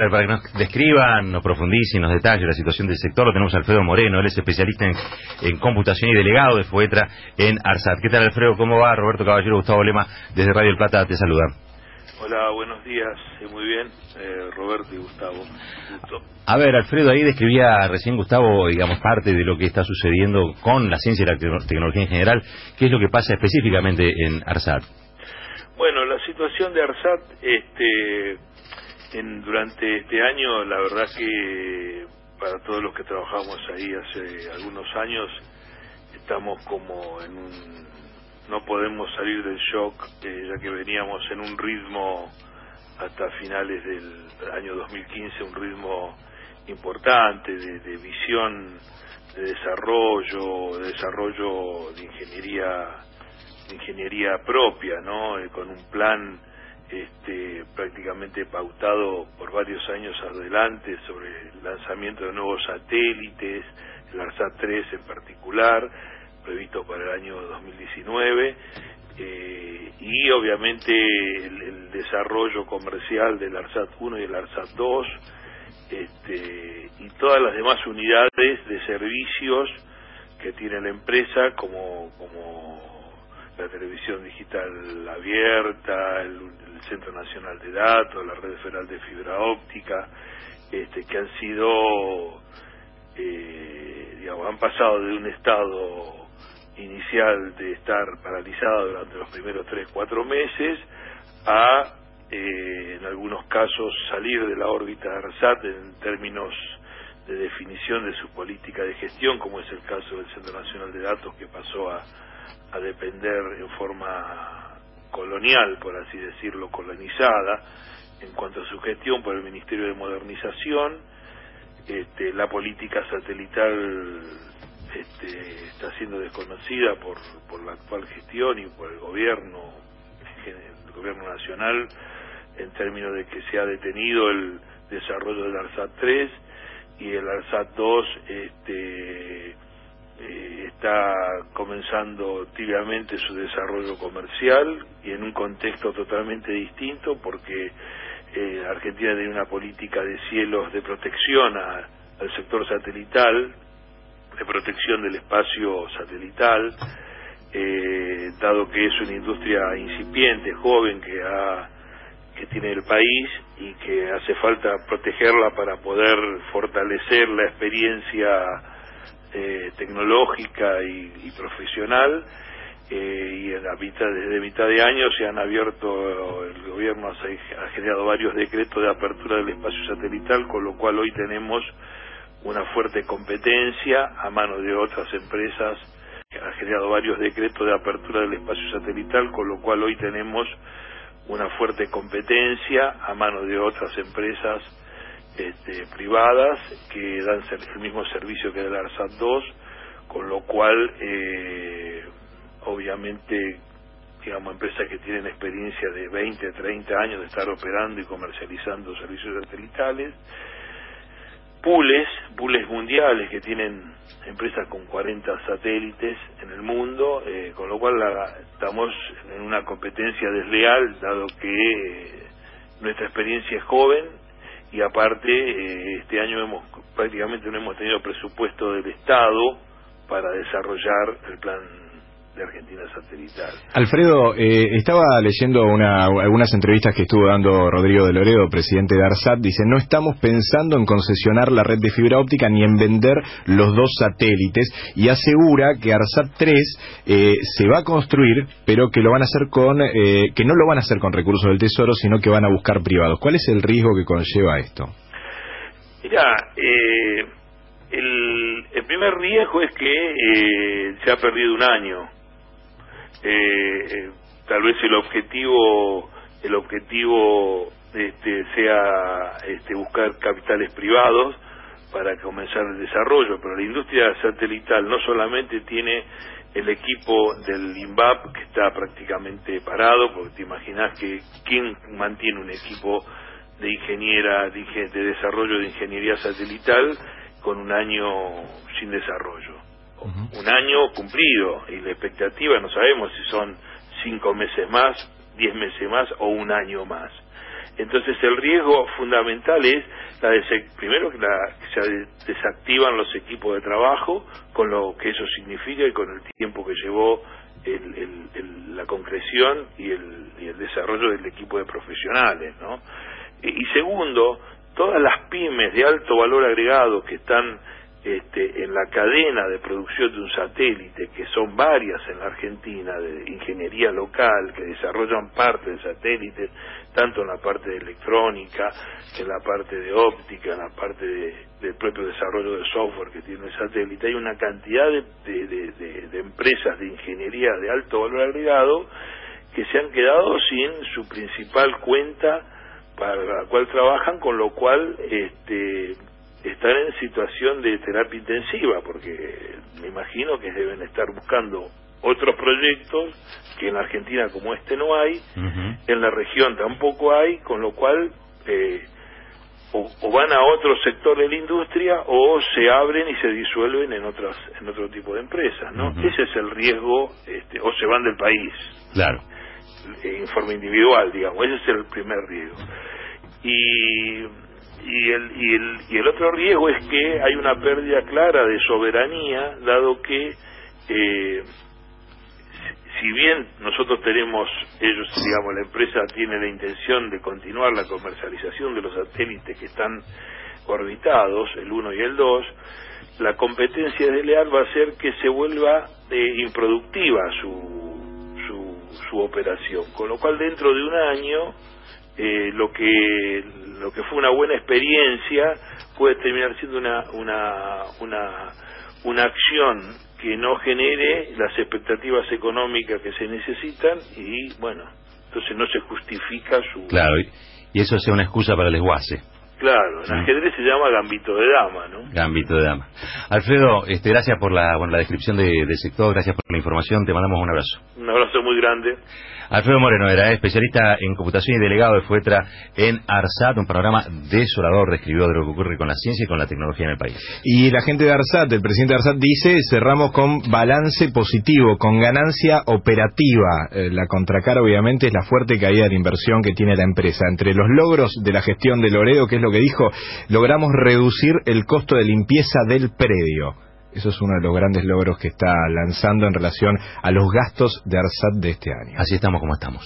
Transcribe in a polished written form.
Para que nos describan, nos profundicen, nos detallen la situación del sector, lo tenemos a Alfredo Moreno, él es especialista en computación y delegado de FOETRA en ARSAT. ¿Qué tal, Alfredo? ¿Cómo va? Roberto Caballero, Gustavo Lema, desde Radio El Plata, te saluda. Hola, buenos días, muy bien, Roberto y Gustavo. Gusto. A ver, Alfredo, ahí describía recién Gustavo, digamos, parte de lo que está sucediendo con la ciencia y la tecnología en general. ¿Qué es lo que pasa específicamente en ARSAT? Bueno, la situación de ARSAT, durante este año, la verdad que para todos los que trabajamos ahí hace algunos años, estamos como en un... no podemos salir del shock, ya que veníamos en un ritmo hasta finales del año 2015, un ritmo importante de visión, de desarrollo de ingeniería propia, ¿no? Con un plan prácticamente pautado por varios años adelante sobre el lanzamiento de nuevos satélites, el ARSAT 3 en particular, previsto para el año 2019, y obviamente el desarrollo comercial del ARSAT 1 y el ARSAT 2, y todas las demás unidades de servicios que tiene la empresa, como la televisión digital abierta, el Centro Nacional de Datos, la Red Federal de Fibra Óptica, que han sido, han pasado de un estado inicial de estar paralizada durante los primeros 3-4 meses a, en algunos casos, salir de la órbita de ARSAT en términos de definición de su política de gestión, como es el caso del Centro Nacional de Datos, que pasó a depender en forma colonial, por así decirlo, colonizada, en cuanto a su gestión por el Ministerio de Modernización. La política satelital está siendo desconocida por la actual gestión y por el gobierno nacional, en términos de que se ha detenido el desarrollo del ARSAT 3 y el ARSAT 2 está comenzando tibiamente su desarrollo comercial, y en un contexto totalmente distinto, porque Argentina tiene una política de cielos de protección al sector satelital, de protección del espacio satelital, dado que es una industria incipiente, joven, que tiene el país, y que hace falta protegerla para poder fortalecer la experiencia tecnológica y profesional, y desde mitad de año se han abierto, el gobierno ha generado varios decretos de apertura del espacio satelital, con lo cual hoy tenemos una fuerte competencia a mano de otras empresas. Ha generado varios decretos de apertura del espacio satelital, con lo cual hoy tenemos una fuerte competencia a mano de otras empresas privadas que dan el mismo servicio que el ARSAT 2, con lo cual obviamente, empresas que tienen experiencia de 20, 30 años de estar operando y comercializando servicios satelitales, pools mundiales que tienen empresas con 40 satélites en el mundo, con lo cual estamos en una competencia desleal, dado que nuestra experiencia es joven, y aparte este año prácticamente no hemos tenido presupuesto del Estado para desarrollar el plan de Argentina satelital. Alfredo, estaba leyendo algunas entrevistas que estuvo dando Rodrigo de Loredo, presidente de ARSAT. Dice: no estamos pensando en concesionar la red de fibra óptica ni en vender los 2 satélites, y asegura que ARSAT 3 se va a construir, pero que lo van a hacer que no lo van a hacer con recursos del Tesoro, sino que van a buscar privados. ¿Cuál es el riesgo que conlleva esto? Mirá, el primer riesgo es que se ha perdido un año. Tal vez el objetivo sea buscar capitales privados para comenzar el desarrollo, pero la industria satelital no solamente tiene el equipo del INVAP, que está prácticamente parado, porque te imaginas que quién mantiene un equipo de desarrollo de ingeniería satelital con un año sin desarrollo. Un año cumplido, y la expectativa no sabemos si son 5 meses más, 10 meses más o un año más. Entonces el riesgo fundamental es primero que se desactivan los equipos de trabajo, con lo que eso significa y con el tiempo que llevó la concreción y el desarrollo del equipo de profesionales, ¿no? Y segundo, todas las pymes de alto valor agregado que están en la cadena de producción de un satélite, que son varias en la Argentina, de ingeniería local, que desarrollan parte del satélite, tanto en la parte de electrónica, en la parte de óptica, en la parte del propio desarrollo de software que tiene el satélite. Hay una cantidad de empresas de ingeniería de alto valor agregado que se han quedado sin su principal cuenta para la cual trabajan, con lo cual están en situación de terapia intensiva, porque me imagino que deben estar buscando otros proyectos que en la Argentina como no hay, en la región tampoco hay, con lo cual o van a otro sector de la industria o se abren y se disuelven en otro tipo de empresas, ¿no? Ese es el riesgo, o se van del país. Claro. En forma individual, digamos, ese es el primer riesgo. Y el otro riesgo es que hay una pérdida clara de soberanía, dado que si bien nosotros tenemos, la empresa tiene la intención de continuar la comercialización de los satélites que están orbitados, el 1 y el 2, la competencia desleal va a hacer que se vuelva improductiva su operación, con lo cual dentro de un año lo que fue una buena experiencia puede terminar siendo una acción que no genere las expectativas económicas que se necesitan y bueno, entonces no se justifica su... Claro, y eso sea una excusa para el desguace. Claro, en ajedrez se llama gambito de dama, ¿no? Gambito de dama. Alfredo, gracias por la descripción del sector, gracias por la información, te mandamos un abrazo. Un abrazo muy grande. Alfredo Moreno era especialista en computación y delegado de FUETRA en ARSAT, un panorama desolador, describió de lo que ocurre con la ciencia y con la tecnología en el país. Y la gente de ARSAT, el presidente de ARSAT dice, cerramos con balance positivo, con ganancia operativa. La contracara obviamente es la fuerte caída de la inversión que tiene la empresa. Entre los logros de la gestión de Loredo, que es lo que dijo, logramos reducir el costo de limpieza del predio. Eso es uno de los grandes logros que está lanzando en relación a los gastos de ARSAT de este año. Así estamos como estamos.